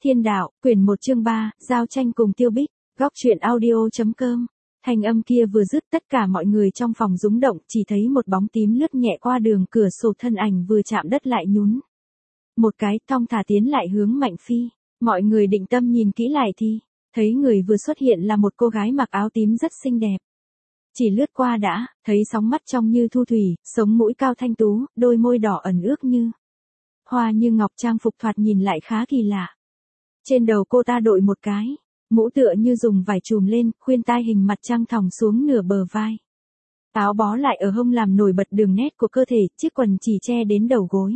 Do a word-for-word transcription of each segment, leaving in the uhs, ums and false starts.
Thiên đạo, quyển một chương ba, giao tranh cùng Tiêu Bích, góc truyện audio.com. Thanh âm kia vừa dứt, tất cả mọi người trong phòng rúng động, chỉ thấy một bóng tím lướt nhẹ qua đường cửa sổ, thân ảnh vừa chạm đất lại nhún một cái, thong thả tiến lại hướng Mạnh Phi. Mọi người định tâm nhìn kỹ lại thì thấy người vừa xuất hiện là một cô gái mặc áo tím rất xinh đẹp. Chỉ lướt qua đã, thấy sóng mắt trong như thu thủy, sống mũi cao thanh tú, đôi môi đỏ ẩn ước như hoa như ngọc, trang phục thoạt nhìn lại khá kỳ lạ. Trên đầu cô ta đội một cái mũ tựa như dùng vải trùm lên, khuyên tai hình mặt trăng thòng xuống nửa bờ vai. Áo bó lại ở hông làm nổi bật đường nét của cơ thể, chiếc quần chỉ che đến đầu gối,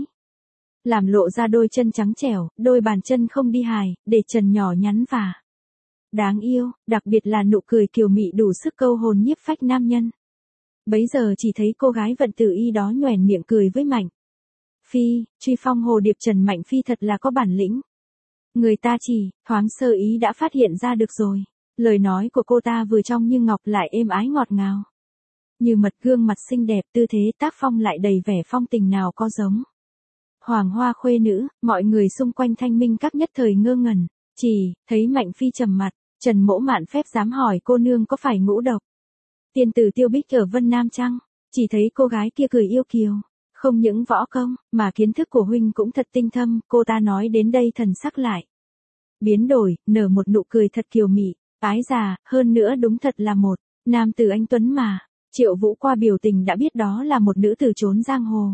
làm lộ ra đôi chân trắng trẻo, đôi bàn chân không đi hài, để trần nhỏ nhắn và đáng yêu, đặc biệt là nụ cười kiều mị đủ sức câu hồn nhiếp phách nam nhân. Bấy giờ chỉ thấy cô gái Vận Tử Y đó nhoẻn miệng cười với Mạnh Phi, truy phong hồ điệp Trần Mạnh Phi thật là có bản lĩnh. Người ta chỉ thoáng sơ ý đã phát hiện ra được rồi. Lời nói của cô ta vừa trong như ngọc lại êm ái ngọt ngào, như mật, gương mặt xinh đẹp, tư thế tác phong lại đầy vẻ phong tình, nào có giống hoàng hoa khuê nữ. Mọi người xung quanh Thanh Minh các nhất thời ngơ ngẩn, chỉ thấy Mạnh Phi trầm mặt. Trần Mỗ mạn phép dám hỏi cô nương có phải ngũ độc tiên tử Tiêu Bích ở Vân Nam chăng? Chỉ thấy cô gái kia cười yêu kiều, không những võ công, mà kiến thức của huynh cũng thật tinh thâm. Cô ta nói đến đây thần sắc lại biến đổi, nở một nụ cười thật kiều mị, ái già, hơn nữa đúng thật là một nam tử anh tuấn mà. Triệu Vũ qua biểu tình đã biết đó là một nữ tử trốn giang hồ.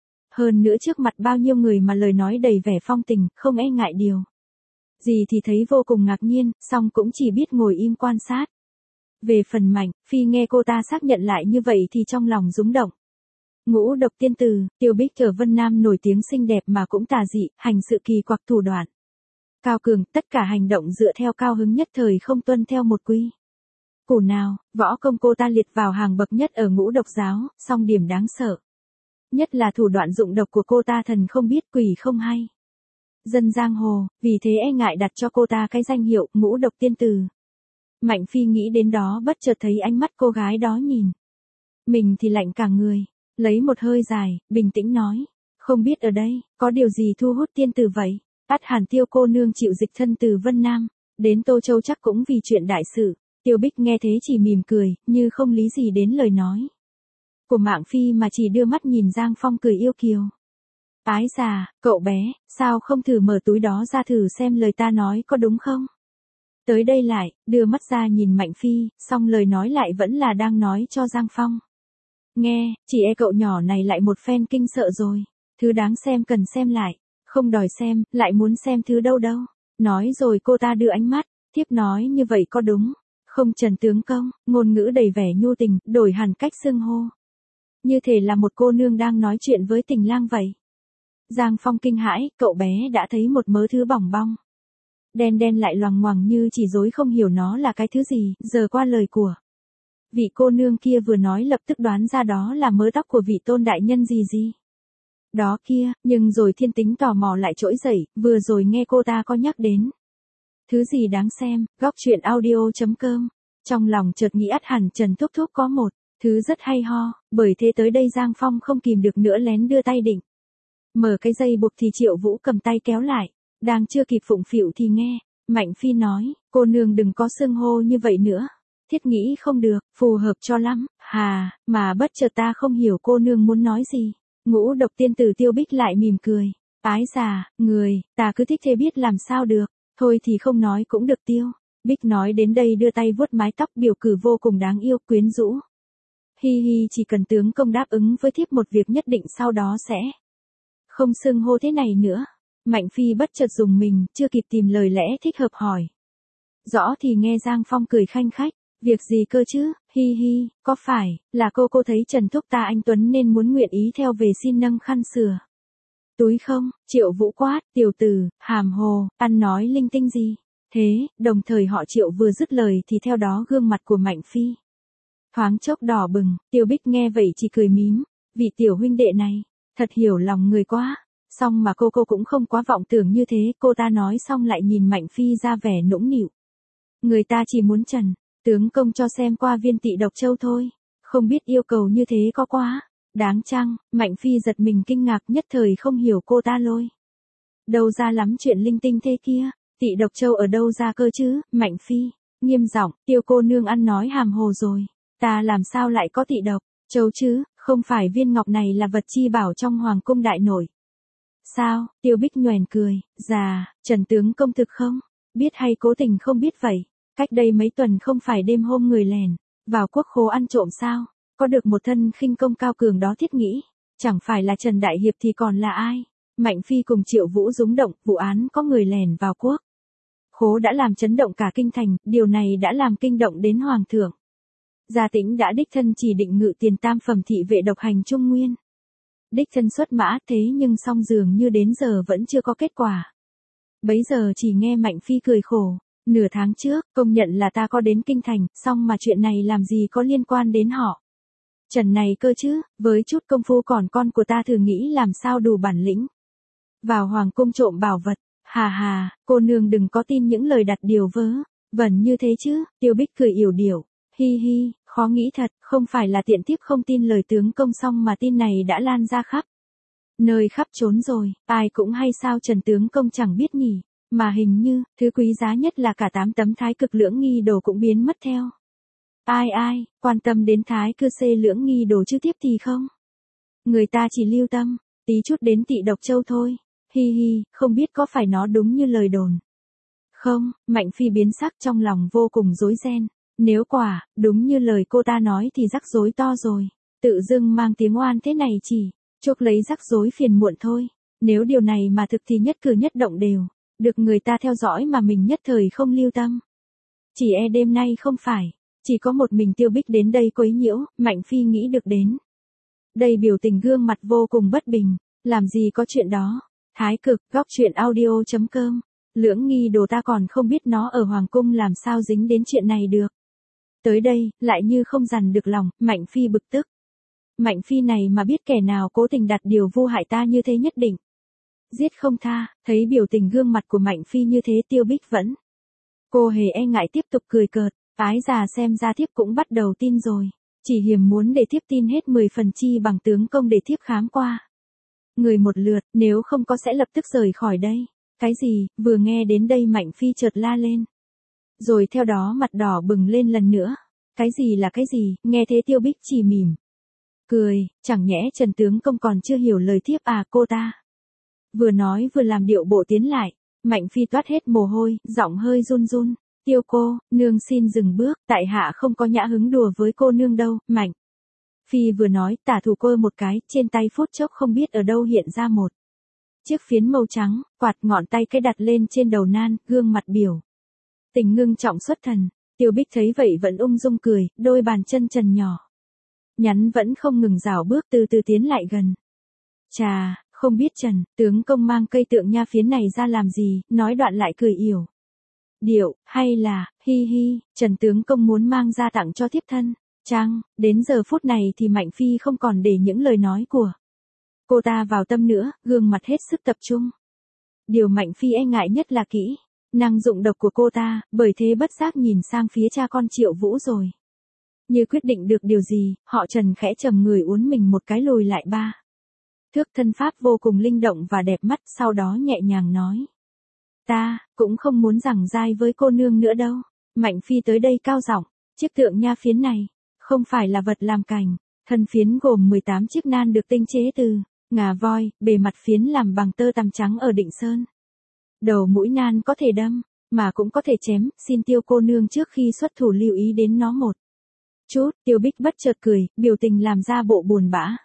Hơn nữa trước mặt bao nhiêu người mà lời nói đầy vẻ phong tình, không e ngại điều gì thì thấy vô cùng ngạc nhiên, song cũng chỉ biết ngồi im quan sát. Về phần Mạnh Phi nghe cô ta xác nhận lại như vậy thì trong lòng rúng động. Ngũ độc tiên tử, Tiêu Bích ở Vân Nam nổi tiếng xinh đẹp mà cũng tà dị, hành sự kỳ quặc thủ đoạn cao cường, tất cả hành động dựa theo cao hứng, nhất thời không tuân theo một quy củ nào. Võ công cô ta liệt vào hàng bậc nhất ở ngũ độc giáo, song điểm đáng sợ nhất là thủ đoạn dụng độc của cô ta thần không biết quỷ không hay. Dân giang hồ, vì thế e ngại đặt cho cô ta cái danh hiệu ngũ độc tiên tử. Mạnh Phi nghĩ đến đó bất chợt thấy ánh mắt cô gái đó nhìn mình thì lạnh cả người, lấy một hơi dài, bình tĩnh nói, không biết ở đây có điều gì thu hút tiên tử vậy? Ắt hẳn Tiêu cô nương chịu dịch thân từ Vân Nam đến Tô Châu chắc cũng vì chuyện đại sự. Tiêu Bích nghe thế chỉ mỉm cười, như không lý gì đến lời nói của Mạnh Phi mà chỉ đưa mắt nhìn Giang Phong cười yêu kiều. Ái già, cậu bé, sao không thử mở túi đó ra thử xem lời ta nói có đúng không? Tới đây lại, đưa mắt ra nhìn Mạnh Phi, song lời nói lại vẫn là đang nói cho Giang Phong nghe, chỉ e cậu nhỏ này lại một phen kinh sợ rồi. Thứ đáng xem cần xem lại, không đòi xem, lại muốn xem thứ đâu đâu. Nói rồi cô ta đưa ánh mắt, tiếp nói như vậy có đúng không Trần tướng công? Ngôn ngữ đầy vẻ nhu tình, đổi hẳn cách xưng hô, như thể là một cô nương đang nói chuyện với tình lang vậy. Giang Phong kinh hãi, cậu bé đã thấy một mớ thứ bỏng bong đen đen lại loằng ngoằng như chỉ rối không hiểu nó là cái thứ gì. Giờ qua lời của vị cô nương kia vừa nói lập tức đoán ra đó là mớ tóc của vị tôn đại nhân gì gì đó kia, nhưng rồi thiên tính tò mò lại trỗi dậy, vừa rồi nghe cô ta có nhắc đến thứ gì đáng xem. Góc truyện audio.com. Trong lòng chợt nghĩ ắt hẳn Trần Thúc Thúc có một thứ rất hay ho, bởi thế tới đây Giang Phong không kìm được nữa lén đưa tay định mở cái dây buộc thì Triệu Vũ cầm tay kéo lại. Đang chưa kịp phụng phịu thì nghe Mạnh Phi nói, cô nương đừng có xưng hô như vậy nữa, thiết nghĩ không được, phù hợp cho lắm. Hà, mà bất chợt ta không hiểu cô nương muốn nói gì. Ngũ độc tiên tử Tiêu Bích lại mỉm cười, ái già, người, ta cứ thích thế biết làm sao được, thôi thì không nói cũng được. Tiêu Bích nói đến đây đưa tay vuốt mái tóc, biểu cử vô cùng đáng yêu, quyến rũ. Hi hi, chỉ cần tướng công đáp ứng với thiếp một việc nhất định sau đó sẽ không xưng hô thế này nữa. Mạnh Phi bất chợt dùng mình, chưa kịp tìm lời lẽ thích hợp hỏi rõ thì nghe Giang Phong cười khanh khách, việc gì cơ chứ? Hi hi, có phải là cô cô thấy Trần Thúc ta anh tuấn nên muốn nguyện ý theo về xin nâng khăn sửa túi không? Triệu Vũ quát, tiểu tử, hàm hồ, ăn nói linh tinh gì thế? Đồng thời họ Triệu vừa dứt lời thì theo đó gương mặt của Mạnh Phi thoáng chốc đỏ bừng. Tiêu Bích nghe vậy chỉ cười mím, vị tiểu huynh đệ này thật hiểu lòng người quá. Xong mà cô cô cũng không quá vọng tưởng như thế. Cô ta nói xong lại nhìn Mạnh Phi ra vẻ nũng nịu, người ta chỉ muốn Trần tướng công cho xem qua viên tị độc châu thôi, không biết yêu cầu như thế có quá đáng chăng? Mạnh Phi giật mình kinh ngạc, nhất thời không hiểu cô ta lôi đâu ra lắm chuyện linh tinh thế kia. Tị độc châu ở đâu ra cơ chứ, Mạnh Phi, nghiêm giọng, Tiêu cô nương ăn nói hàm hồ rồi, ta làm sao lại có tị độc châu chứ, không phải viên ngọc này là vật chi bảo trong hoàng cung đại nội. Sao, Tiêu Bích nhoẻn cười, già, Trần tướng công thực không, biết hay cố tình không biết vậy, cách đây mấy tuần không phải đêm hôm người lèn vào quốc khố ăn trộm sao, có được một thân khinh công cao cường đó thiết nghĩ, chẳng phải là Trần Đại Hiệp thì còn là ai. Mạnh Phi cùng Triệu Vũ rúng động, vụ án có người lèn vào quốc khố đã làm chấn động cả kinh thành, điều này đã làm kinh động đến hoàng thượng. Gia Tĩnh đã đích thân chỉ định ngự tiền tam phẩm thị vệ độc hành Trung Nguyên. Đích thân xuất mã, thế nhưng song dường như đến giờ vẫn chưa có kết quả. Bấy giờ chỉ nghe Mạnh Phi cười khổ, nửa tháng trước, công nhận là ta có đến kinh thành, song mà chuyện này làm gì có liên quan đến họ. Trần này cơ chứ, với chút công phu còn con của ta thử nghĩ làm sao đủ bản lĩnh. Vào hoàng cung trộm bảo vật, hà hà, cô nương đừng có tin những lời đặt điều vớ vẩn như thế chứ, Tiêu Bích cười yểu điệu, hi hi, khó nghĩ thật, không phải là tiện thiếp không tin lời tướng công xong mà tin này đã lan ra khắp nơi khắp trốn rồi, ai cũng hay sao Trần tướng công chẳng biết nhỉ, mà hình như, thứ quý giá nhất là cả tám tấm thái cực lưỡng nghi đồ cũng biến mất theo. Ai ai, quan tâm đến thái cơ xê lưỡng nghi đồ chứ tiếp thì không. Người ta chỉ lưu tâm, tí chút đến Tị độc châu thôi. Hi hi, không biết có phải nó đúng như lời đồn. Không, Mạnh Phi biến sắc trong lòng vô cùng rối ren. Nếu quả, đúng như lời cô ta nói thì rắc rối to rồi. Tự dưng mang tiếng oan thế này chỉ, chuốc lấy rắc rối phiền muộn thôi. Nếu điều này mà thực thì nhất cử nhất động đều, được người ta theo dõi mà mình nhất thời không lưu tâm. Chỉ e đêm nay không phải, chỉ có một mình Tiêu Bích đến đây quấy nhiễu, Mạnh Phi nghĩ được đến. Đây biểu tình gương mặt vô cùng bất bình, làm gì có chuyện đó. Thái cực, góc chuyện audio chấm com, lưỡng nghi đồ ta còn không biết nó ở hoàng cung làm sao dính đến chuyện này được. Tới đây, lại như không dằn được lòng, Mạnh Phi bực tức. Mạnh Phi này mà biết kẻ nào cố tình đặt điều vu hại ta như thế nhất định giết không tha, thấy biểu tình gương mặt của Mạnh Phi như thế Tiêu Bích vẫn. Cô hề e ngại tiếp tục cười cợt, ái già xem ra thiếp cũng bắt đầu tin rồi, chỉ hiềm muốn để thiếp tin hết mười phần chi bằng tướng công để thiếp khám qua. Người một lượt, nếu không có sẽ lập tức rời khỏi đây. Cái gì, vừa nghe đến đây Mạnh Phi chợt la lên. Rồi theo đó mặt đỏ bừng lên lần nữa. Cái gì là cái gì, nghe thế Tiêu Bích chỉ mỉm. Cười, chẳng nhẽ Trần tướng công còn chưa hiểu lời thiếp à cô ta. Vừa nói vừa làm điệu bộ tiến lại, Mạnh Phi toát hết mồ hôi, giọng hơi run run. Tiêu cô, nương xin dừng bước, tại hạ không có nhã hứng đùa với cô nương đâu, Mạnh. Phi vừa nói, tả thủ cô một cái, trên tay phút chốc không biết ở đâu hiện ra một chiếc phiến màu trắng, quạt ngọn tay cái đặt lên trên đầu nan, gương mặt biểu tình ngưng trọng xuất thần. Tiêu Bích thấy vậy vẫn ung dung cười, đôi bàn chân trần nhỏ nhắn vẫn không ngừng rảo bước từ từ tiến lại gần. Chà, không biết Trần tướng công mang cây tượng nha phiến này ra làm gì, nói đoạn lại cười yểu điệu, hay là, hi hi, Trần tướng công muốn mang ra tặng cho thiếp thân. Chăng, đến giờ phút này thì Mạnh Phi không còn để những lời nói của cô ta vào tâm nữa, gương mặt hết sức tập trung. Điều Mạnh Phi e ngại nhất là kỹ năng dụng độc của cô ta, bởi thế bất giác nhìn sang phía cha con Triệu Vũ rồi. Như quyết định được điều gì, họ Trần khẽ trầm người uốn mình một cái lùi lại ba thước, thân pháp vô cùng linh động và đẹp mắt, sau đó nhẹ nhàng nói. Ta, cũng không muốn giằng dai với cô nương nữa đâu. Mạnh Phi tới đây cao giọng, chiếc tượng nha phiến này không phải là vật làm cành, thân phiến gồm mười tám chiếc nan được tinh chế từ ngà voi, bề mặt phiến làm bằng tơ tằm trắng ở Định Sơn. Đầu mũi nan có thể đâm, mà cũng có thể chém, xin Tiêu cô nương trước khi xuất thủ lưu ý đến nó một chút. Tiêu Bích bất chợt cười, biểu tình làm ra bộ buồn bã.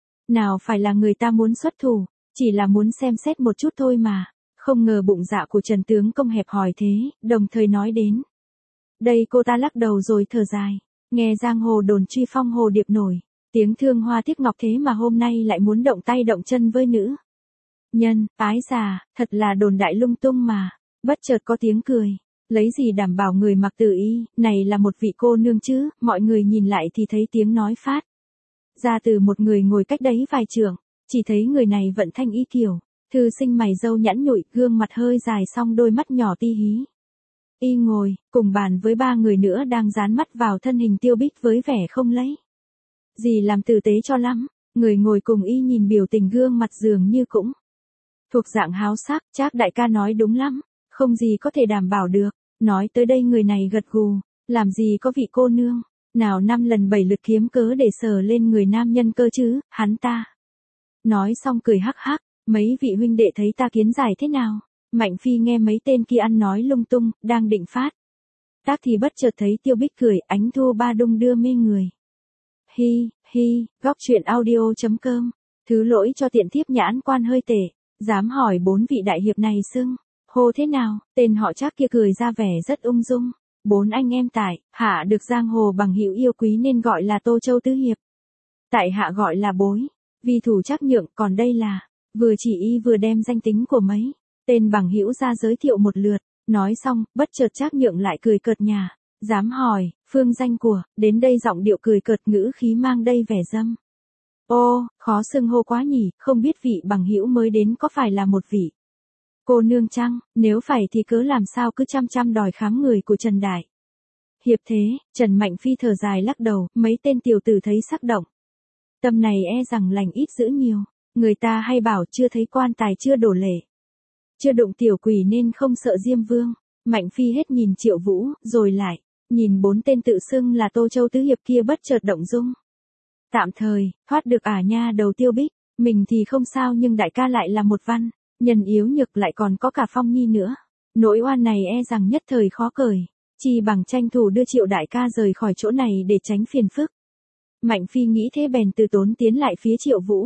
Nào phải là người ta muốn xuất thủ, chỉ là muốn xem xét một chút thôi mà, không ngờ bụng dạ của Trần tướng công hẹp hòi thế, đồng thời nói đến. Đây cô ta lắc đầu rồi thở dài. Nghe giang hồ đồn truy phong hồ điệp nổi tiếng thương hoa tiếc ngọc thế mà hôm nay lại muốn động tay động chân với nữ nhân, ái già, thật là đồn đại lung tung mà. Bất chợt có tiếng cười, lấy gì đảm bảo người mặc tử y, này là một vị cô nương chứ. Mọi người nhìn lại thì thấy tiếng nói phát ra từ một người ngồi cách đấy vài trượng, chỉ thấy người này vận thanh y kiểu thư sinh mày râu nhẵn nhụi, gương mặt hơi dài song đôi mắt nhỏ ti hí. Y ngồi, cùng bàn với ba người nữa đang dán mắt vào thân hình Tiêu Bích với vẻ không lấy gì làm tử tế cho lắm. Người ngồi cùng y nhìn biểu tình gương mặt dường như cũng thuộc dạng háo sắc. Trác đại ca nói đúng lắm, Không gì có thể đảm bảo được. Nói tới đây người này gật gù. Làm gì có vị cô nương. Nào năm lần bảy lượt kiếm cớ để sờ lên người nam nhân cơ chứ, hắn ta. Nói xong cười hắc hắc. Mấy vị huynh đệ thấy ta kiến giải thế nào? Mạnh Phi nghe mấy tên kia ăn nói lung tung, đang định phát tác thì bất chợt thấy Tiêu Bích cười, ánh thu ba đung đưa mê người. Hi, hi, góc truyện audio chấm com. Thứ lỗi cho tiện thiếp nhãn quan hơi tệ. Dám hỏi bốn vị đại hiệp này xưng hô thế nào? Tên họ Trác kia cười ra vẻ rất ung dung. Bốn anh em tại hạ được giang hồ bằng hữu yêu quý nên gọi là Tô Châu Tứ Hiệp. Tại hạ gọi là Bối, vì thủ Trác Nhượng, còn đây là. Vừa chỉ y vừa đem danh tính của mấy tên bằng hữu ra giới thiệu một lượt. Nói xong, bất chợt Trác Nhượng lại cười cợt nhả. Dám hỏi, phương danh của, đến đây giọng điệu cười cợt ngữ khí mang đầy vẻ dâm. Ô, khó xưng hô quá nhỉ, không biết vị bằng hữu mới đến có phải là một vị cô nương chăng? Nếu phải thì cớ làm sao cứ chăm chăm đòi khám người của Trần Đại Hiệp thế? Trần Mạnh Phi thở dài lắc đầu, mấy tên tiểu tử thấy sắc động. Tâm này e rằng lành ít dữ nhiều. Người ta hay bảo chưa thấy quan tài chưa đổ lệ. Chưa đụng tiểu quỷ nên không sợ Diêm Vương. Mạnh Phi hết nhìn Triệu Vũ, rồi lại nhìn bốn tên tự xưng là Tô Châu Tứ Hiệp kia bất chợt động dung. Tạm thời, thoát được ả nha đầu Tiêu Bích, mình thì không sao nhưng đại ca lại là một văn nhân yếu nhược, lại còn có cả Phong Nhi nữa. Nỗi oan này e rằng nhất thời khó cởi, chi bằng tranh thủ đưa Triệu đại ca rời khỏi chỗ này để tránh phiền phức. Mạnh Phi nghĩ thế bèn từ tốn tiến lại phía Triệu Vũ.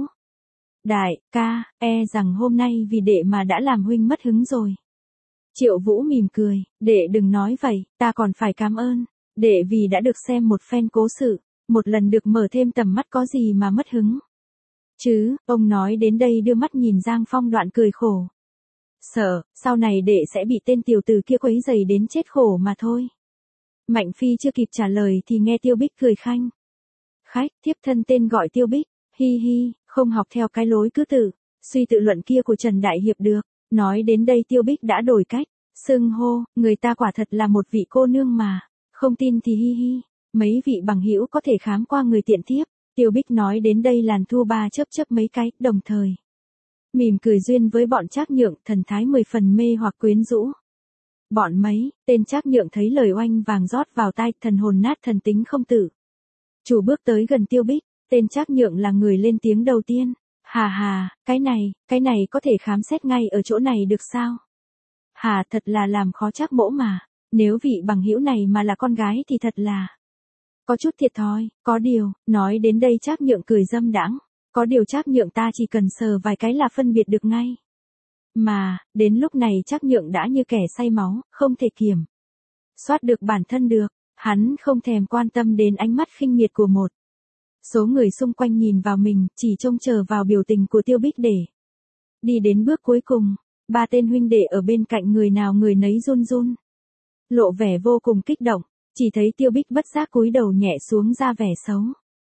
Đại ca, e rằng hôm nay vì đệ mà đã làm huynh mất hứng rồi. Triệu Vũ mỉm cười, đệ đừng nói vậy, ta còn phải cảm ơn đệ vì đã được xem một phen cố sự, một lần được mở thêm tầm mắt, có gì mà mất hứng. Chứ, ông nói đến đây đưa mắt nhìn Giang Phong đoạn cười khổ. Sợ, sau này đệ sẽ bị tên tiểu tử kia quấy rầy đến chết khổ mà thôi. Mạnh Phi chưa kịp trả lời thì nghe Tiêu Bích cười khanh. Khách, thiếp thân tên gọi Tiêu Bích, hi hi, không học theo cái lối cứ tự suy tự luận kia của Trần Đại Hiệp được. Nói đến đây Tiêu Bích đã đổi cách, xưng hô, người ta quả thật là một vị cô nương mà, không tin thì hi hi, mấy vị bằng hữu có thể khám qua người tiện thiếp. Tiêu Bích nói đến đây làn thu ba chớp chớp mấy cái, đồng thời mỉm cười duyên với bọn Trác Nhượng, thần thái mười phần mê hoặc quyến rũ. Bọn mấy tên Trác Nhượng thấy lời oanh vàng rót vào tai, thần hồn nát thần tính không tử. Chủ bước tới gần Tiêu Bích, tên Trác Nhượng là người lên tiếng đầu tiên. Hà hà, cái này, cái này có thể khám xét ngay ở chỗ này được sao? Hà, thật là làm khó Trác mỗ mà. Nếu vị bằng hữu này mà là con gái thì thật là có chút thiệt thòi. Có điều, nói đến đây Trác Nhượng cười dâm đãng. Có điều Trác Nhượng ta chỉ cần sờ vài cái là phân biệt được ngay. Mà, đến lúc này Trác Nhượng đã như kẻ say máu, không thể kiểm soát được bản thân được. Hắn không thèm quan tâm đến ánh mắt khinh miệt của một số người xung quanh nhìn vào mình, chỉ trông chờ vào biểu tình của Tiêu Bích để đi đến bước cuối cùng. Ba tên huynh đệ ở bên cạnh người nào người nấy run run, lộ vẻ vô cùng kích động. Chỉ thấy Tiêu Bích bất giác cúi đầu nhẹ xuống ra vẻ xấu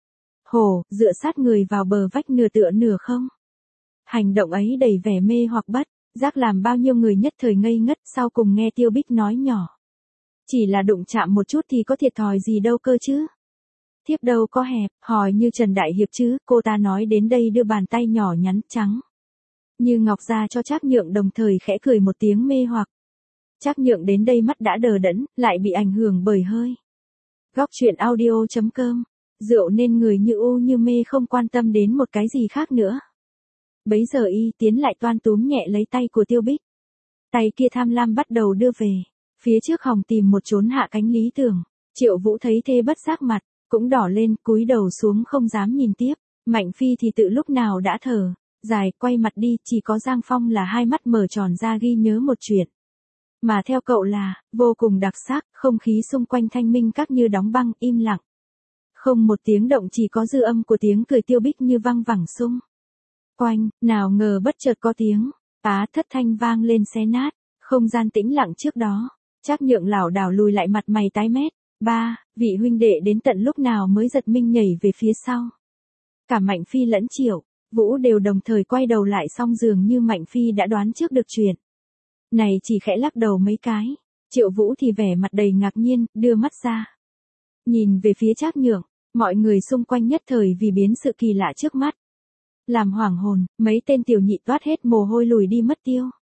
hổ, dựa sát người vào bờ vách nửa tựa nửa không. Hành động ấy đầy vẻ mê hoặc bất giác làm bao nhiêu người nhất thời ngây ngất. Sau cùng nghe Tiêu Bích nói nhỏ, chỉ là đụng chạm một chút thì có thiệt thòi gì đâu cơ chứ. Thiếp đâu có hẹp, hỏi như Trần Đại Hiệp chứ. Cô ta nói đến đây đưa bàn tay nhỏ nhắn trắng như ngọc ra cho Trác Nhượng, đồng thời khẽ cười một tiếng mê hoặc. Trác Nhượng đến đây mắt đã đờ đẫn, lại bị ảnh hưởng bởi hơi. Góc truyện audio chấm com. Rượu nên người như u như mê, không quan tâm đến một cái gì khác nữa. Bấy giờ y tiến lại toan túm nhẹ lấy tay của Tiêu Bích. Tay kia tham lam bắt đầu đưa về phía trước hòng tìm một chốn hạ cánh lý tưởng. Triệu Vũ thấy thế bất giác mặt cũng đỏ lên, cúi đầu xuống không dám nhìn tiếp. Mạnh Phi thì tự lúc nào đã thở dài, quay mặt đi. Chỉ có Giang Phong là hai mắt mở tròn ra ghi nhớ một chuyện mà theo cậu là vô cùng đặc sắc. Không khí xung quanh thanh minh các như đóng băng, im lặng, không một tiếng động, chỉ có dư âm của tiếng cười Tiêu Bích như văng vẳng xung quanh. Nào ngờ bất chợt có tiếng á thất thanh vang lên xé nát không gian tĩnh lặng trước đó. Trác Nhượng lảo đảo lùi lại, mặt mày tái mét. Ba, vị huynh đệ đến tận lúc nào mới giật mình nhảy về phía sau. Cả Mạnh Phi lẫn Triệu Vũ đều đồng thời quay đầu lại, song dường như Mạnh Phi đã đoán trước được chuyện này, chỉ khẽ lắc đầu mấy cái. Triệu Vũ thì vẻ mặt đầy ngạc nhiên, đưa mắt ra nhìn về phía Trác Nhượng. Mọi người xung quanh nhất thời vì biến sự kỳ lạ trước mắt làm hoảng hồn. Mấy tên tiểu nhị toát hết mồ hôi lùi đi mất tiêu.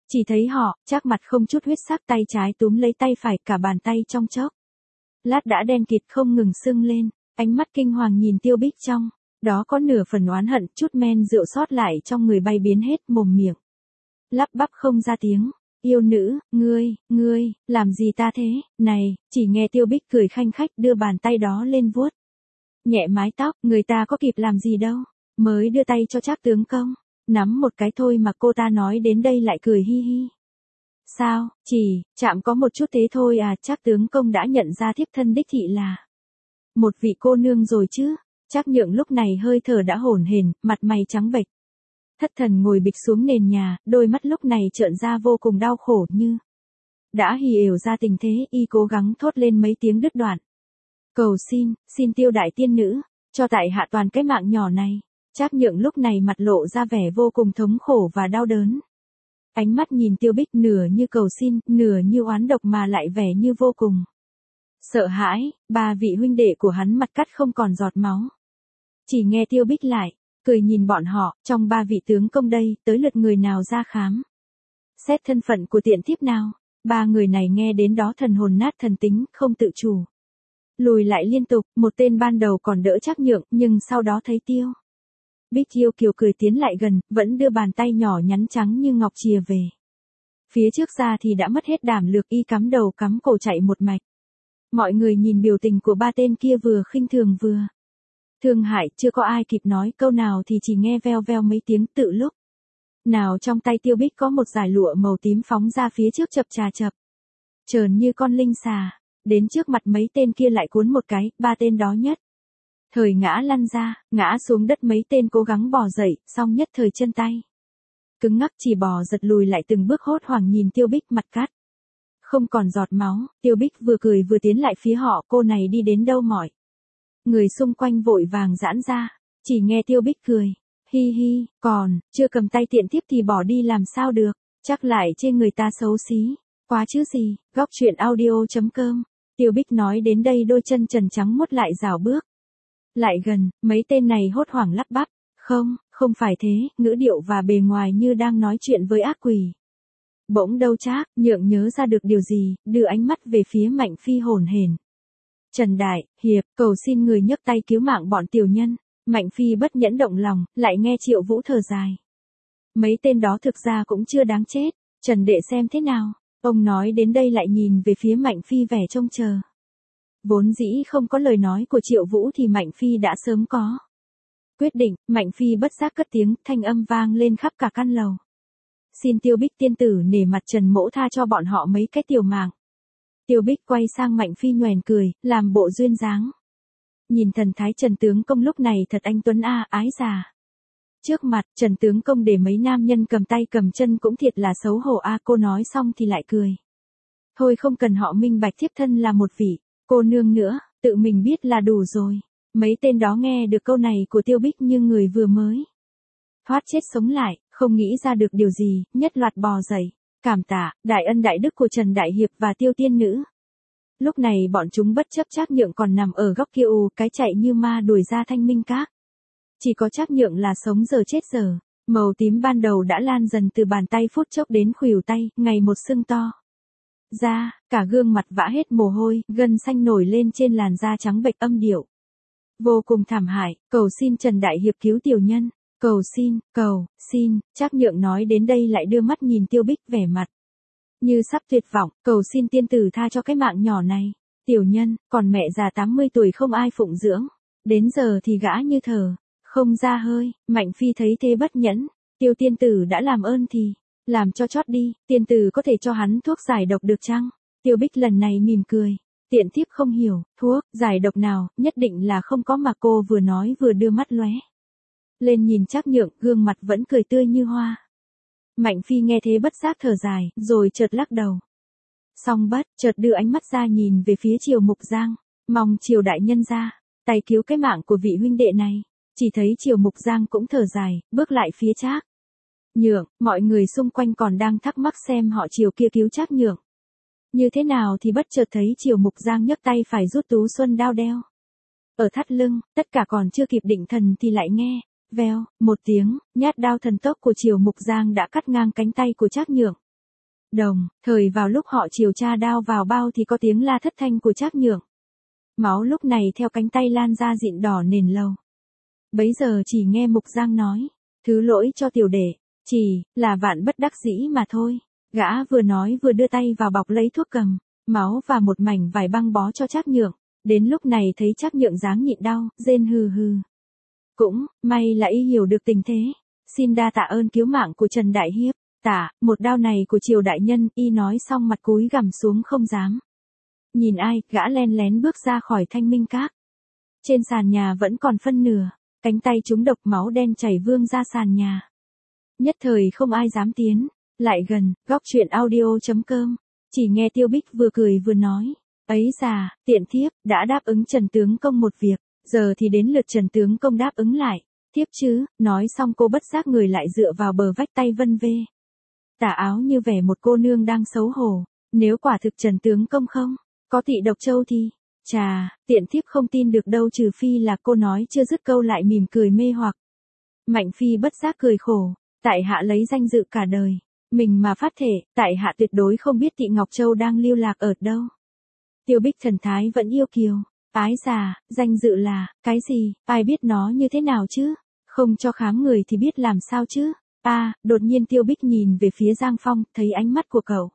Chỉ thấy họ, Trác mặt không chút huyết sắc tay trái túm lấy tay phải cả bàn tay trong chốc. Lát đã đen kịt không ngừng sưng lên, ánh mắt kinh hoàng nhìn Tiêu Bích trong. Đó có nửa phần oán hận, chút men rượu sót lại trong người bay biến hết mồm miệng. Lắp bắp không ra tiếng, yêu nữ, ngươi, ngươi, làm gì ta thế, này, chỉ nghe Tiêu Bích cười khanh khách đưa bàn tay đó lên vuốt. Nhẹ mái tóc, người ta có kịp làm gì đâu, mới đưa tay cho Trác tướng công, nắm một cái thôi mà cô ta nói đến đây lại cười hi hi. Sao, chỉ, chạm có một chút thế thôi à, Trác tướng công đã nhận ra thiếp thân đích thị là một vị cô nương rồi chứ. Trác Nhượng lúc này hơi thở đã hổn hển, mặt mày trắng bệch. Thất thần ngồi bịch xuống nền nhà, đôi mắt lúc này trợn ra vô cùng đau khổ như đã hì ều ra tình thế, y cố gắng thốt lên mấy tiếng đứt đoạn. Cầu xin, xin Tiêu đại tiên nữ, cho tại hạ toàn cái mạng nhỏ này. Trác Nhượng lúc này mặt lộ ra vẻ vô cùng thống khổ và đau đớn. Ánh mắt nhìn Tiêu Bích nửa như cầu xin, nửa như oán độc mà lại vẻ như vô cùng sợ hãi. Ba vị huynh đệ của hắn mặt cắt không còn giọt máu. Chỉ nghe Tiêu Bích lại cười nhìn bọn họ, trong ba vị tướng công đây, tới lượt người nào ra khám xét thân phận của tiện thiếp nào. Ba người này nghe đến đó thần hồn nát thần tính, không tự chủ lùi lại liên tục. Một tên ban đầu còn đỡ Trác Nhượng, nhưng sau đó thấy Tiêu Bích yêu kiều cười tiến lại gần, vẫn đưa bàn tay nhỏ nhắn trắng như ngọc chìa về phía trước ra thì đã mất hết đảm lược, y cắm đầu cắm cổ chạy một mạch. Mọi người nhìn biểu tình của ba tên kia vừa khinh thường vừa thương hại, chưa có ai kịp nói câu nào thì chỉ nghe veo veo mấy tiếng. Tự lúc nào trong tay Tiêu Bích có một dải lụa màu tím phóng ra phía trước chập chà chập chờn như con linh xà, đến trước mặt mấy tên kia lại cuốn một cái. Ba tên đó nhất thời ngã lăn ra, ngã xuống đất. Mấy tên cố gắng bò dậy, song nhất thời chân tay cứng ngắc, chỉ bò giật lùi lại từng bước, hốt hoảng nhìn Tiêu Bích mặt cắt không còn giọt máu. Tiêu Bích vừa cười vừa tiến lại phía họ, cô này đi đến đâu mọi người xung quanh vội vàng giãn ra. Chỉ nghe Tiêu Bích cười hi hi, còn chưa cầm tay tiện thiếp thì bỏ đi làm sao được, chắc lại chê người ta xấu xí quá chứ gì. Góc truyện audio chấm com. Tiêu Bích nói đến đây, đôi chân trần trắng muốt lại rảo bước lại gần. Mấy tên này hốt hoảng lắp bắp, không, không phải thế, ngữ điệu và bề ngoài như đang nói chuyện với ác quỷ. Bỗng đâu Trác Nhượng nhớ ra được điều gì, đưa ánh mắt về phía Mạnh Phi hồn hển. Trần Đại Hiệp, cầu xin người nhấc tay cứu mạng bọn tiểu nhân. Mạnh Phi bất nhẫn động lòng, lại nghe Triệu Vũ thở dài. Mấy tên đó thực ra cũng chưa đáng chết, Trần đệ xem thế nào. Ông nói đến đây lại nhìn về phía Mạnh Phi vẻ trông chờ. Vốn dĩ không có lời nói của Triệu Vũ thì Mạnh Phi đã sớm có quyết định. Mạnh Phi bất giác cất tiếng, thanh âm vang lên khắp cả căn lầu. Xin Tiêu Bích tiên tử nể mặt Trần mỗ tha cho bọn họ mấy cái tiểu mạng. Tiêu Bích quay sang Mạnh Phi nhoẻn cười, làm bộ duyên dáng. Nhìn thần thái Trần tướng công lúc này thật anh tuấn a, ái già. Trước mặt, Trần tướng công để mấy nam nhân cầm tay cầm chân cũng thiệt là xấu hổ a. Cô nói xong thì lại cười. Thôi không cần họ minh bạch thiếp thân là một vị cô nương nữa, tự mình biết là đủ rồi. Mấy tên đó nghe được câu này của Tiêu Bích như người vừa mới thoát chết sống lại, không nghĩ ra được điều gì, nhất loạt bò dậy, cảm tạ đại ân đại đức của Trần Đại Hiệp và Tiêu tiên nữ. Lúc này bọn chúng bất chấp Trác Nhượng còn nằm ở góc kia ù cái chạy như ma đuổi ra Thanh Minh Các. Chỉ có Trác Nhượng là sống giờ chết giờ. Màu tím ban đầu đã lan dần từ bàn tay phút chốc đến khuỷu tay, ngày một sưng to ra, cả gương mặt vã hết mồ hôi, gân xanh nổi lên trên làn da trắng bệch, âm điệu vô cùng thảm hại. Cầu xin Trần Đại Hiệp cứu tiểu nhân. Cầu xin, cầu xin. Trác Nhượng nói đến đây lại đưa mắt nhìn Tiêu Bích vẻ mặt như sắp tuyệt vọng. Cầu xin tiên tử tha cho cái mạng nhỏ này. Tiểu nhân, còn mẹ già tám mươi tuổi không ai phụng dưỡng, đến giờ thì gã như thờ không ra hơi. Mạnh Phi thấy thế bất nhẫn. Tiêu tiên tử đã làm ơn thì làm cho chót đi, tiên tử có thể cho hắn thuốc giải độc được chăng? Tiêu Bích lần này mỉm cười. Tiện thiếp không hiểu, thuốc giải độc nào, nhất định là không có mà. Cô vừa nói vừa đưa mắt lóe lên nhìn Trác Nhượng, gương mặt vẫn cười tươi như hoa. Mạnh Phi nghe thế bất giác thở dài, rồi chợt lắc đầu. Song bất, chợt đưa ánh mắt ra nhìn về phía Triều Mục Giang, mong Triều đại nhân ra tay cứu cái mạng của vị huynh đệ này. Chỉ thấy Triều Mục Giang cũng thở dài, bước lại phía Trác Nhượng. Mọi người xung quanh còn đang thắc mắc xem họ Triều kia cứu Trác Nhượng như thế nào thì bất chợt thấy Triều Mục Giang nhấc tay phải rút tú xuân đao đeo ở thắt lưng. Tất cả còn chưa kịp định thần thì lại nghe veo một tiếng, nhát đao thần tốc của Triều Mục Giang đã cắt ngang cánh tay của Trác Nhượng. Đồng, thời vào lúc họ chiều cha đao vào bao thì có tiếng la thất thanh của Trác Nhượng. Máu lúc này theo cánh tay lan ra dịn đỏ nền lầu. Bấy giờ chỉ nghe Mục Giang nói, thứ lỗi cho tiểu đệ, chỉ là vạn bất đắc dĩ mà thôi. Gã vừa nói vừa đưa tay vào bọc lấy thuốc cầm, máu và một mảnh vải băng bó cho Trác Nhượng. Đến lúc này thấy Trác Nhượng dáng nhịn đau, rên hừ hừ. Cũng, may là y hiểu được tình thế. Xin đa tạ ơn cứu mạng của Trần Đại Hiệp. Tạ, một đao này của Triều đại nhân, y nói xong mặt cúi gằm xuống không dám. Nhìn ai, gã len lén bước ra khỏi Thanh Minh Các. Trên sàn nhà vẫn còn phân nửa, cánh tay trúng độc máu đen chảy vương ra sàn nhà. Nhất thời không ai dám tiến, lại gần, góc truyện audio chấm com. Chỉ nghe Tiêu Bích vừa cười vừa nói, ấy già, tiện thiếp, đã đáp ứng Trần Tướng Công một việc, giờ thì đến lượt Trần Tướng Công đáp ứng lại, thiếp chứ, nói xong cô bất giác người lại dựa vào bờ vách tay vân vê. Tà áo như vẻ một cô nương đang xấu hổ, nếu quả thực Trần Tướng Công không, có Tị Độc Châu thì, chà, tiện thiếp không tin được đâu trừ phi là cô nói chưa dứt câu lại mỉm cười mê hoặc. Mạnh Phi bất giác cười khổ, tại hạ lấy danh dự cả đời, mình mà phát thể, tại hạ tuyệt đối không biết Tị Ngọc Châu đang lưu lạc ở đâu. Tiêu Bích thần thái vẫn yêu kiều, ái già, danh dự là, cái gì, ai biết nó như thế nào chứ, không cho khám người thì biết làm sao chứ. A, à, đột nhiên Tiêu Bích nhìn về phía Giang Phong, thấy ánh mắt của cậu.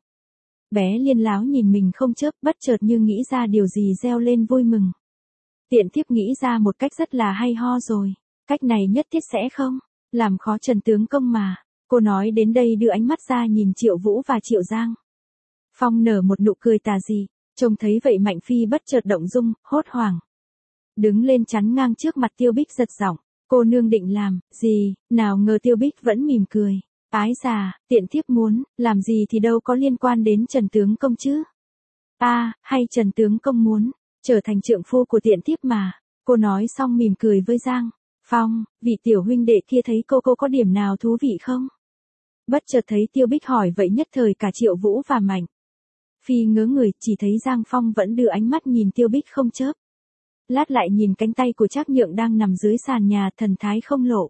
Bé Liên láo nhìn mình không chớp, bất chợt như nghĩ ra điều gì reo lên vui mừng. Tiện thiếp nghĩ ra một cách rất là hay ho rồi, cách này nhất thiết sẽ không làm khó Trần Tướng Công mà. Cô nói đến đây đưa ánh mắt ra nhìn Triệu Vũ và Triệu Giang. Phong nở một nụ cười tà dị, trông thấy vậy Mạnh Phi bất chợt động dung, hốt hoảng. Đứng lên chắn ngang trước mặt Tiêu Bích giật giọng. Cô nương định làm gì, nào ngờ Tiêu Bích vẫn mỉm cười. Ái già, tiện thiếp muốn, làm gì thì đâu có liên quan đến Trần Tướng Công chứ. A, à, hay Trần Tướng Công muốn, trở thành trượng phu của tiện thiếp mà. Cô nói xong mỉm cười với Giang Phong, vị tiểu huynh đệ kia thấy cô cô có điểm nào thú vị không? Bất chợt thấy Tiêu Bích hỏi vậy nhất thời cả Triệu Vũ và Mạnh Phi ngớ người, chỉ thấy Giang Phong vẫn đưa ánh mắt nhìn Tiêu Bích không chớp. Lát lại nhìn cánh tay của Trác Nhượng đang nằm dưới sàn nhà, thần thái không lộ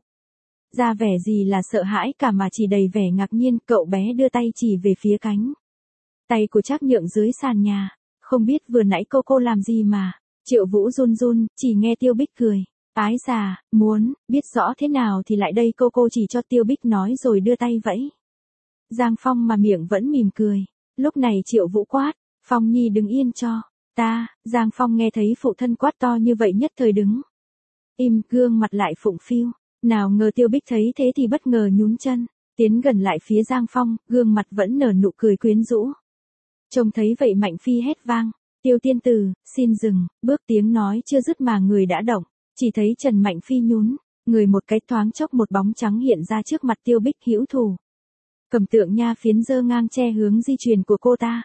ra vẻ gì là sợ hãi cả mà chỉ đầy vẻ ngạc nhiên. Cậu bé đưa tay chỉ về phía cánh tay của Trác Nhượng dưới sàn nhà, không biết vừa nãy cô cô làm gì mà. Triệu Vũ run run, chỉ nghe Tiêu Bích cười. Ái già, muốn biết rõ thế nào thì lại đây, cô cô chỉ cho Tiêu Bích nói rồi đưa tay vẫy. Giang Phong mà miệng vẫn mỉm cười. Lúc này Triệu Vũ quát, Phong Nhi đứng yên cho ta. Giang Phong nghe thấy phụ thân quát to như vậy nhất thời đứng im, gương mặt lại phụng phịu. Nào ngờ Tiêu Bích thấy thế thì bất ngờ nhún chân, tiến gần lại phía Giang Phong, gương mặt vẫn nở nụ cười quyến rũ. Trông thấy vậy Mạnh Phi hét vang, Tiêu tiên tử, xin dừng, bước tiếng nói chưa dứt mà người đã động, chỉ thấy Trần Mạnh Phi nhún người một cái, thoáng chốc một bóng trắng hiện ra trước mặt Tiêu Bích hữu thủ. Cầm tượng nha phiến giơ ngang che hướng di chuyển của cô ta.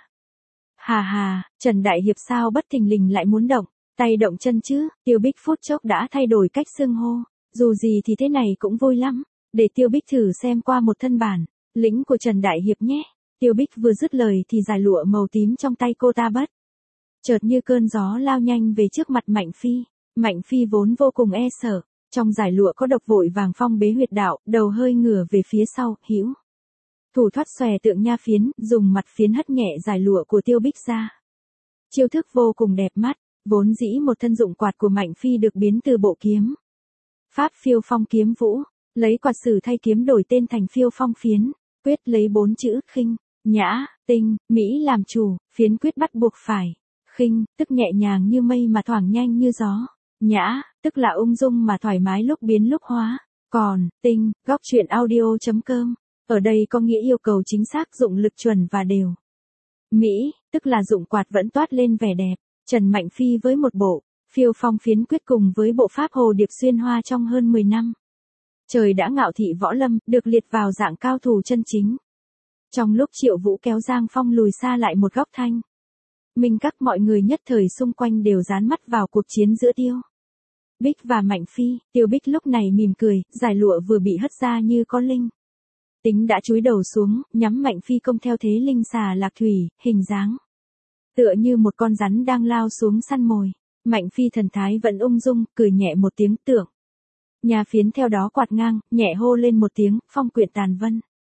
Hà hà, Trần Đại Hiệp sao bất thình lình lại muốn động tay động chân chứ? Tiêu Bích phút chốc đã thay đổi cách xưng hô, dù gì thì thế này cũng vui lắm, để Tiêu Bích thử xem qua một thân bản lĩnh của Trần Đại Hiệp nhé. Tiêu Bích vừa dứt lời thì dải lụa màu tím trong tay cô ta bất chợt như cơn gió lao nhanh về trước mặt Mạnh Phi. Mạnh Phi vốn vô cùng e sợ, trong dải lụa có độc vội vàng phong bế huyệt đạo, đầu hơi ngửa về phía sau, hữu thủ thoát xòe tượng nha phiến, dùng mặt phiến hất nhẹ dải lụa của Tiêu Bích ra. Chiêu thức vô cùng đẹp mắt, vốn dĩ một thân dụng quạt của Mạnh Phi được biến từ bộ kiếm pháp Phiêu Phong Kiếm Vũ, lấy quạt sử thay kiếm đổi tên thành Phiêu Phong Phiến, quyết lấy bốn chữ khinh, nhã, tinh, mỹ làm chủ, phiến quyết bắt buộc phải. Khinh, tức nhẹ nhàng như mây mà thoảng nhanh như gió. Nhã, tức là ung dung mà thoải mái lúc biến lúc hóa. Còn, tinh, góc truyện audio chấm com, ở đây có nghĩa yêu cầu chính xác, dụng lực chuẩn và đều. Mỹ, tức là dụng quạt vẫn toát lên vẻ đẹp. Trần Mạnh Phi với một bộ Phiêu Phong Phiến quyết cùng với bộ pháp Hồ Điệp Xuyên Hoa trong hơn mười năm. Trời đã ngạo thị võ lâm, được liệt vào dạng cao thủ chân chính. Trong lúc Triệu Vũ kéo Giang Phong lùi xa lại một góc Thanh Minh Các, mọi người nhất thời xung quanh đều dán mắt vào cuộc chiến giữa Tiêu Bích và Mạnh Phi. Tiêu Bích lúc này mỉm cười, dải lụa vừa bị hất ra như có linh tính đã chúi đầu xuống, nhắm Mạnh Phi công theo thế linh xà lạc thủy, hình dáng tựa như một con rắn đang lao xuống săn mồi. Mạnh Phi thần thái vẫn ung dung, cười nhẹ một tiếng, tượng nha phiến theo đó quạt ngang, nhẹ hô lên một tiếng, phong quyện tàn vân.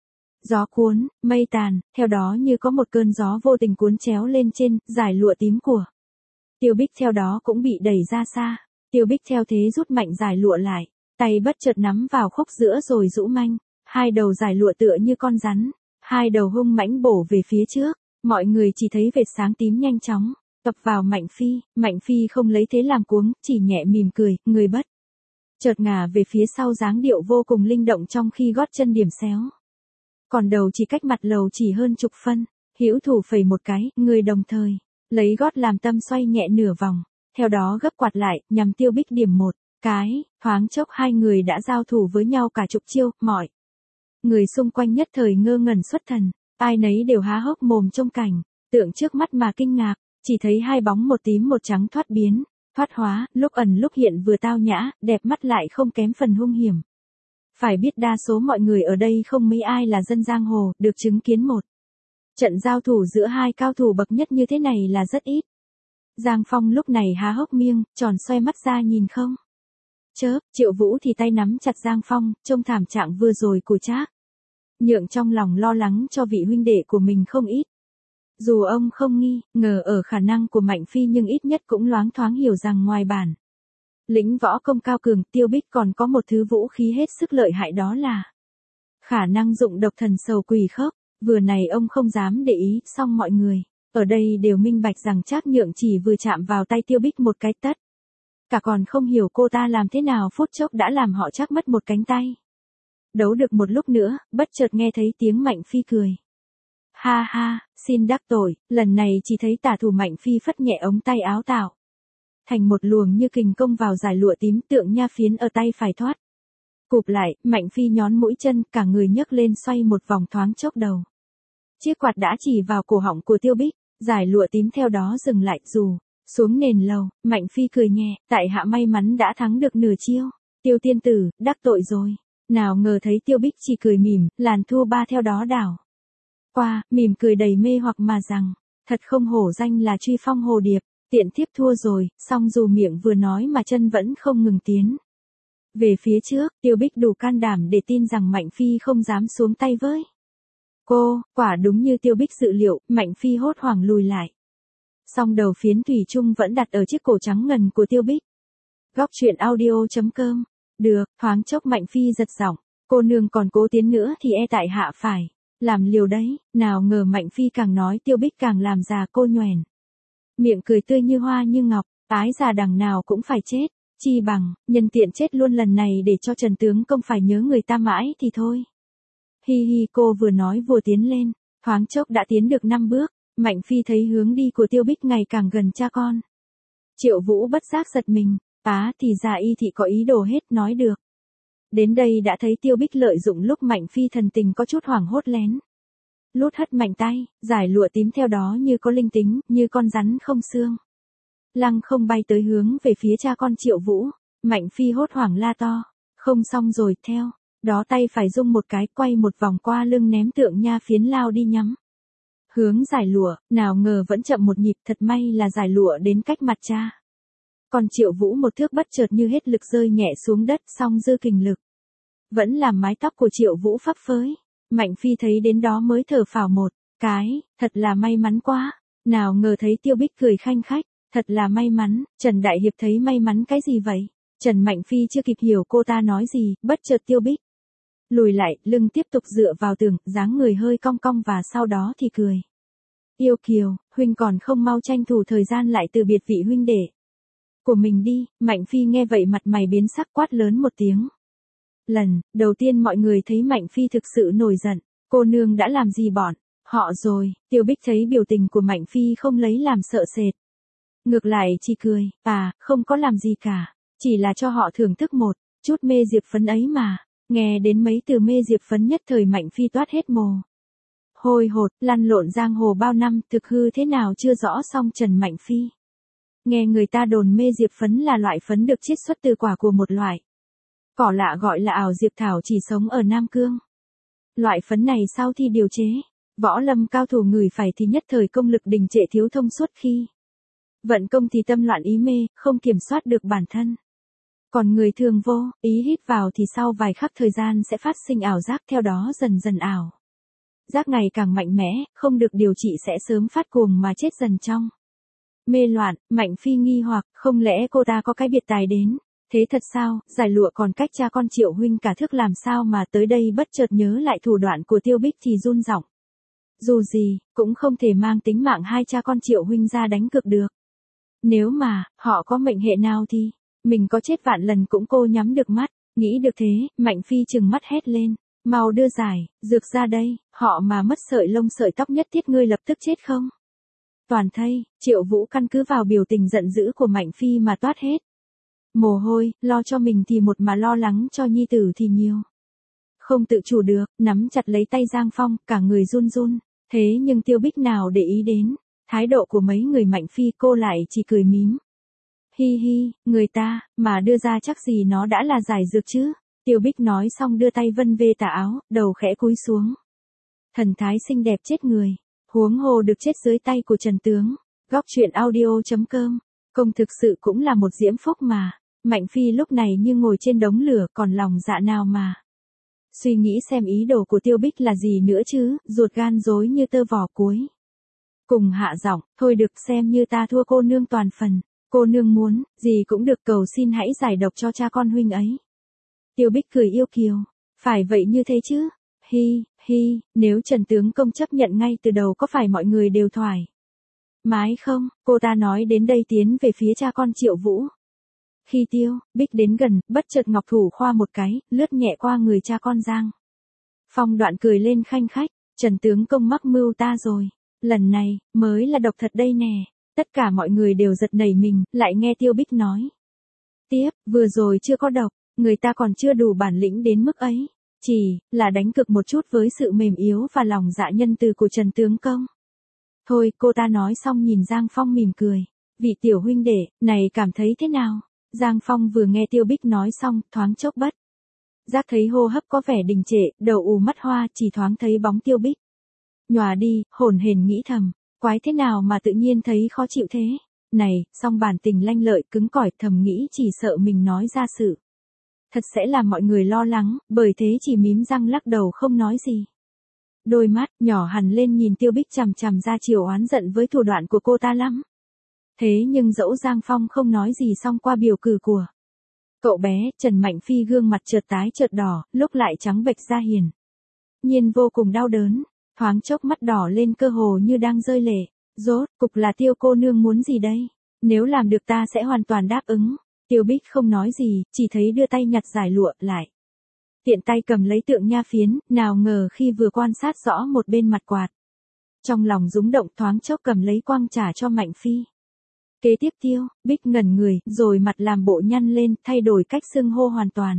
Gió cuốn, mây tàn, theo đó như có một cơn gió vô tình cuốn chéo lên trên, dải lụa tím của Tiêu Bích theo đó cũng bị đẩy ra xa. Tiêu Bích theo thế rút mạnh dải lụa lại, tay bất chợt nắm vào khúc giữa rồi rũ manh, hai đầu dải lụa tựa như con rắn, hai đầu hung mãnh bổ về phía trước, mọi người chỉ thấy vệt sáng tím nhanh chóng tập vào Mạnh Phi, Mạnh Phi không lấy thế làm cuống, chỉ nhẹ mỉm cười, người bất chợt ngả về phía sau dáng điệu vô cùng linh động trong khi gót chân điểm xéo. Còn đầu chỉ cách mặt lầu chỉ hơn chục phân, hữu thủ phẩy một cái, người đồng thời lấy gót làm tâm xoay nhẹ nửa vòng, theo đó gấp quạt lại, nhằm Tiêu Bích điểm một cái, thoáng chốc hai người đã giao thủ với nhau cả chục chiêu, mọi người xung quanh nhất thời ngơ ngẩn xuất thần, ai nấy đều há hốc mồm trông cảnh tượng trước mắt mà kinh ngạc, chỉ thấy hai bóng một tím một trắng thoát biến, thoát hóa, lúc ẩn lúc hiện vừa tao nhã, đẹp mắt lại không kém phần hung hiểm. Phải biết đa số mọi người ở đây không mấy ai là dân giang hồ, được chứng kiến một trận giao thủ giữa hai cao thủ bậc nhất như thế này là rất ít. Giang Phong lúc này há hốc miệng, tròn xoe mắt ra nhìn không chớp, Triệu Vũ thì tay nắm chặt Giang Phong, trông thảm trạng vừa rồi của Trác Nhượng trong lòng lo lắng cho vị huynh đệ của mình không ít. Dù ông không nghi ngờ ở khả năng của Mạnh Phi nhưng ít nhất cũng loáng thoáng hiểu rằng ngoài bản lĩnh võ công cao cường, Tiêu Bích còn có một thứ vũ khí hết sức lợi hại, đó là khả năng dụng độc thần sầu quỷ khốc. Vừa này ông không dám để ý, song mọi người ở đây đều minh bạch rằng Trác Nhượng chỉ vừa chạm vào tay Tiêu Bích một cái tất cả còn không hiểu cô ta làm thế nào phút chốc đã làm họ Trác mất một cánh tay. Đấu được một lúc nữa, bất chợt nghe thấy tiếng Mạnh Phi cười. Ha ha, xin đắc tội, lần này chỉ thấy tả thủ Mạnh Phi phất nhẹ ống tay áo tạo thành một luồng như kình công vào dải lụa tím, tượng nha phiến ở tay phải thoát cụp lại, Mạnh Phi nhón mũi chân, cả người nhấc lên xoay một vòng, thoáng chốc đầu chiếc quạt đã chỉ vào cổ họng của Tiêu Bích, dải lụa tím theo đó dừng lại, dù xuống nền lầu, Mạnh Phi cười nhẹ, tại hạ may mắn đã thắng được nửa chiêu. Tiêu tiên tử, đắc tội rồi. Nào ngờ thấy Tiêu Bích chỉ cười mỉm, làn thu ba theo đó đảo qua, mỉm cười đầy mê hoặc mà rằng, thật không hổ danh là truy phong hồ điệp, tiện thiếp thua rồi, song dù miệng vừa nói mà chân vẫn không ngừng tiến về phía trước. Tiêu Bích đủ can đảm để tin rằng Mạnh Phi không dám xuống tay với cô, quả đúng như Tiêu Bích dự liệu, Mạnh Phi hốt hoảng lùi lại. Song đầu phiến thủy chung vẫn đặt ở chiếc cổ trắng ngần của Tiêu Bích. Góc truyện audio chấm com. Được, thoáng chốc Mạnh Phi giật giọng, cô nương còn cố tiến nữa thì e tại hạ phải làm liều đấy. Nào ngờ Mạnh Phi càng nói Tiêu Bích càng làm già, cô nhoẻn miệng cười tươi như hoa như ngọc, ái già đằng nào cũng phải chết, chi bằng nhân tiện chết luôn lần này để cho Trần tướng công phải nhớ người ta mãi thì thôi. Hi hi, cô vừa nói vừa tiến lên, thoáng chốc đã tiến được năm bước. Mạnh Phi thấy hướng đi của Tiêu Bích ngày càng gần cha con. Triệu Vũ bất giác giật mình, á thì ra y thị có ý đồ hết, nói được. Đến đây đã thấy Tiêu Bích lợi dụng lúc Mạnh Phi thần tình có chút hoảng hốt lén lút hất mạnh tay, dải lụa tím theo đó như có linh tính, như con rắn không xương lăng không bay tới hướng về phía cha con Triệu Vũ. Mạnh Phi hốt hoảng la to, không xong rồi, theo đó tay phải rung một cái, quay một vòng qua lưng ném tượng nha phiến lao đi nhắm hướng dải lụa, nào ngờ vẫn chậm một nhịp, thật may là dải lụa đến cách mặt cha. Còn Triệu Vũ một thước bất chợt như hết lực rơi nhẹ xuống đất, song dư kình lực vẫn làm mái tóc của Triệu Vũ phấp phới. Mạnh Phi thấy đến đó mới thở phào một cái, thật là may mắn quá. Nào ngờ thấy Tiêu Bích cười khanh khách, thật là may mắn. Trần Đại Hiệp thấy may mắn cái gì vậy? Trần Mạnh Phi chưa kịp hiểu cô ta nói gì, bất chợt Tiêu Bích lùi lại, lưng tiếp tục dựa vào tường, dáng người hơi cong cong và sau đó thì cười. Yêu Kiều, huynh còn không mau tranh thủ thời gian lại từ biệt vị huynh đệ của mình đi. Mạnh Phi nghe vậy mặt mày biến sắc, quát lớn một tiếng. Lần đầu tiên mọi người thấy Mạnh Phi thực sự nổi giận, cô nương đã làm gì bọn họ rồi? Tiêu Bích thấy biểu tình của Mạnh Phi không lấy làm sợ sệt, ngược lại chỉ cười, à, không có làm gì cả, chỉ là cho họ thưởng thức một chút mê diệp phấn ấy mà. Nghe đến mấy từ mê diệp phấn nhất thời Mạnh Phi toát hết mồ hôi hột, lăn lộn giang hồ bao năm, thực hư thế nào chưa rõ, song Trần Mạnh Phi nghe người ta đồn mê diệp phấn là loại phấn được chiết xuất từ quả của một loại cỏ lạ gọi là ảo diệp thảo, chỉ sống ở Nam Cương. Loại phấn này sau khi điều chế, võ lâm cao thủ ngửi phải thì nhất thời công lực đình trệ, thiếu thông suốt, khi vận công thì tâm loạn ý mê, không kiểm soát được bản thân. Còn người thường vô ý hít vào thì sau vài khắc thời gian sẽ phát sinh ảo giác, theo đó dần dần ảo giác ngày càng mạnh mẽ, không được điều trị sẽ sớm phát cuồng mà chết dần trong mê loạn. Mạnh Phi nghi hoặc, không lẽ cô ta có cái biệt tài đến thế thật sao? Giải lụa còn cách cha con Triệu huynh cả thước làm sao mà tới đây bất chợt nhớ lại thủ đoạn của Tiêu Bích thì run giọng. Dù gì, cũng không thể mang tính mạng hai cha con Triệu huynh ra đánh cược được. Nếu mà, họ có mệnh hệ nào thì, mình có chết vạn lần cũng cô nhắm được mắt. Nghĩ được thế, Mạnh Phi trừng mắt hét lên. Mau đưa giải, dược ra đây, họ mà mất sợi lông sợi tóc nhất thiết ngươi lập tức chết không? Toàn thây, Triệu Vũ căn cứ vào biểu tình giận dữ của Mạnh Phi mà toát hết mồ hôi, lo cho mình thì một mà lo lắng cho nhi tử thì nhiều. Không tự chủ được, nắm chặt lấy tay Giang Phong, cả người run run. Thế nhưng Tiêu Bích nào để ý đến thái độ của mấy người Mạnh Phi, cô lại chỉ cười mím. Hi hi, người ta, mà đưa ra chắc gì nó đã là giải dược chứ. Tiêu Bích nói xong đưa tay vân về tà áo, đầu khẽ cúi xuống. Thần thái xinh đẹp chết người, huống hồ được chết dưới tay của Trần Tướng. Góc truyện audio chấm com, công thực sự cũng là một diễm phúc mà. Mạnh Phi lúc này như ngồi trên đống lửa, còn lòng dạ nào mà suy nghĩ xem ý đồ của Tiêu Bích là gì nữa chứ, ruột gan rối như tơ vò cuối. Cùng hạ giọng, thôi được, xem như ta thua cô nương toàn phần. Cô nương muốn, gì cũng được, cầu xin hãy giải độc cho cha con huynh ấy. Tiêu Bích cười yêu kiều, phải vậy như thế chứ. Hi, hi, nếu Trần Tướng công chấp nhận ngay từ đầu có phải mọi người đều thoải mái không? Cô ta nói đến đây tiến về phía cha con Triệu Vũ. Khi Tiêu Bích đến gần, bất chợt ngọc thủ khoa một cái, lướt nhẹ qua người cha con Giang Phong. Đoạn cười lên khanh khách, Trần Tướng công mắc mưu ta rồi. Lần này, mới là độc thật đây nè. Tất cả mọi người đều giật nảy mình, lại nghe Tiêu Bích nói tiếp, vừa rồi chưa có độc, người ta còn chưa đủ bản lĩnh đến mức ấy. Chỉ là đánh cực một chút với sự mềm yếu và lòng dạ nhân từ của Trần Tướng công. Thôi, cô ta nói xong nhìn Giang Phong mỉm cười. Vị tiểu huynh đệ, này cảm thấy thế nào? Giang Phong vừa nghe Tiêu Bích nói xong, thoáng chốc bất giác thấy hô hấp có vẻ đình trệ, đầu ù mắt hoa, chỉ thoáng thấy bóng Tiêu Bích nhòa đi, hổn hển nghĩ thầm, quái thế nào mà tự nhiên thấy khó chịu thế. Này, song bản tình lanh lợi cứng cỏi, thầm nghĩ chỉ sợ mình nói ra sự thật sẽ làm mọi người lo lắng, bởi thế chỉ mím răng lắc đầu không nói gì. Đôi mắt nhỏ hằn lên nhìn Tiêu Bích chằm chằm ra chiều oán giận với thủ đoạn của cô ta lắm. Thế nhưng dẫu Giang Phong không nói gì xong qua biểu cử của cậu bé, Trần Mạnh Phi gương mặt chợt tái chợt đỏ, lúc lại trắng bệch ra hiển nhiên vô cùng đau đớn, thoáng chốc mắt đỏ lên cơ hồ như đang rơi lệ. Rốt cục là Tiêu cô nương muốn gì đây? Nếu làm được ta sẽ hoàn toàn đáp ứng. Tiêu Bích không nói gì, chỉ thấy đưa tay nhặt giải lụa lại. Tiện tay cầm lấy tượng nha phiến, nào ngờ khi vừa quan sát rõ một bên mặt quạt. Trong lòng rúng động, thoáng chốc cầm lấy quăng trả cho Mạnh Phi. Kế tiếp Tiêu Bích ngẩn người, rồi mặt làm bộ nhăn lên, thay đổi cách xưng hô hoàn toàn.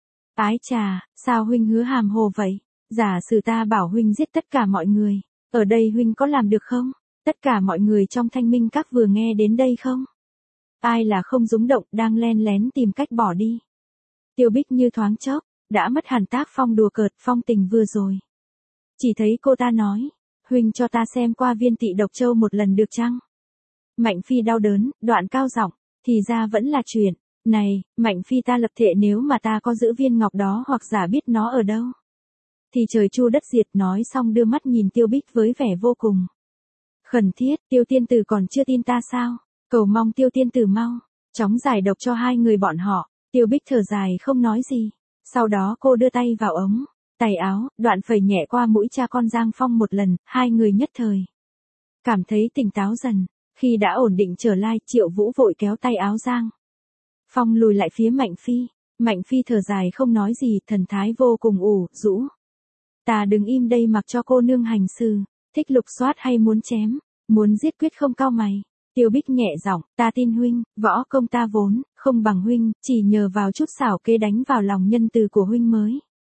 Ái chà, sao huynh hứa hàm hồ vậy? Giả sử ta bảo huynh giết tất cả mọi người, ở đây huynh có làm được không? Tất cả mọi người trong Thanh Minh Các vừa nghe đến đây không? Ai là không rúng động, đang len lén tìm cách bỏ đi. Tiêu Bích như thoáng chốc đã mất hẳn tác phong đùa cợt phong tình vừa rồi. Chỉ thấy cô ta nói, huynh cho ta xem qua viên tị độc châu một lần được chăng? Mạnh Phi đau đớn, đoạn cao giọng, thì ra vẫn là chuyện này. Mạnh Phi, ta lập thệ nếu mà ta có giữ viên ngọc đó hoặc giả biết nó ở đâu, thì trời chu đất diệt. Nói xong đưa mắt nhìn Tiêu Bích với vẻ vô cùng khẩn thiết. Tiêu tiên tử còn chưa tin ta sao? Cầu mong Tiêu tiên tử mau chóng giải độc cho hai người bọn họ. Tiêu Bích thở dài không nói gì. Sau đó cô đưa tay vào ống tay áo, đoạn phẩy nhẹ qua mũi cha con Giang Phong một lần, hai người nhất thời cảm thấy tỉnh táo dần. Khi đã ổn định trở lại, Triệu Vũ vội kéo tay áo Giang Phong lùi lại phía Mạnh Phi. Mạnh Phi thở dài không nói gì, thần thái vô cùng ủ rũ. Ta đứng im đây mặc cho cô nương hành sự, thích lục soát hay muốn chém, muốn giết quyết không cau mày. Tiêu Bích nhẹ giọng, ta tin huynh, võ công ta vốn không bằng huynh, chỉ nhờ vào chút xảo kế đánh vào lòng nhân từ của huynh mới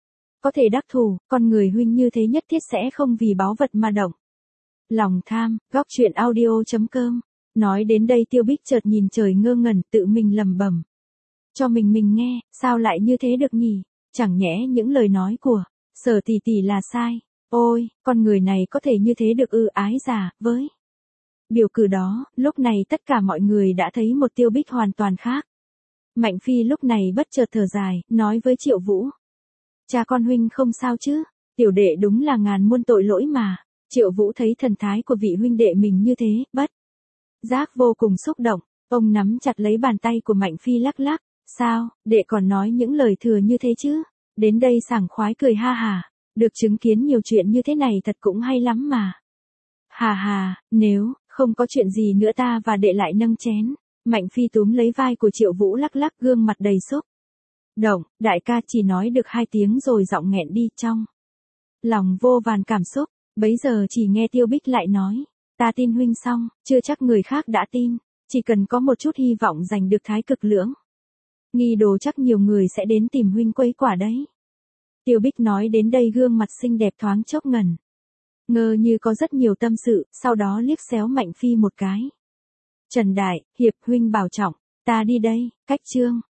có thể đắc thủ. Con người huynh như thế nhất thiết sẽ không vì báu vật mà động lòng tham. Góc truyện audio chấm com. Nói đến đây Tiêu Bích chợt nhìn trời ngơ ngẩn, tự mình lẩm bẩm cho mình mình nghe, sao lại như thế được nhỉ? Chẳng nhẽ những lời nói của Sở tỷ tỷ là sai? Ôi, con người này có thể như thế được ư? Ái giả, với biểu cử đó, lúc này tất cả mọi người đã thấy một Tiêu Bích hoàn toàn khác. Mạnh Phi lúc này bất chợt thở dài, nói với Triệu Vũ, cha con huynh không sao chứ? Tiểu đệ đúng là ngàn muôn tội lỗi mà. Triệu Vũ thấy thần thái của vị huynh đệ mình như thế, bất giác vô cùng xúc động, ông nắm chặt lấy bàn tay của Mạnh Phi lắc lắc, sao, đệ còn nói những lời thừa như thế chứ? Đến đây sảng khoái cười ha hà, được chứng kiến nhiều chuyện như thế này thật cũng hay lắm mà. Hà hà, nếu không có chuyện gì nữa ta và đệ lại nâng chén. Mạnh Phi túm lấy vai của Triệu Vũ lắc lắc gương mặt đầy xúc động, đại ca chỉ nói được hai tiếng rồi giọng nghẹn đi trong lòng vô vàn cảm xúc, bấy giờ chỉ nghe Tiêu Bích lại nói, ta tin huynh xong, chưa chắc người khác đã tin, chỉ cần có một chút hy vọng giành được thái cực lưỡng nghi đồ chắc nhiều người sẽ đến tìm huynh quấy quả đấy. Tiêu Bích nói đến đây gương mặt xinh đẹp thoáng chốc ngẩn ngơ như có rất nhiều tâm sự, sau đó liếc xéo Mạnh Phi một cái. Trần Đại, hiệp huynh bảo trọng, ta đi đây, cách chương.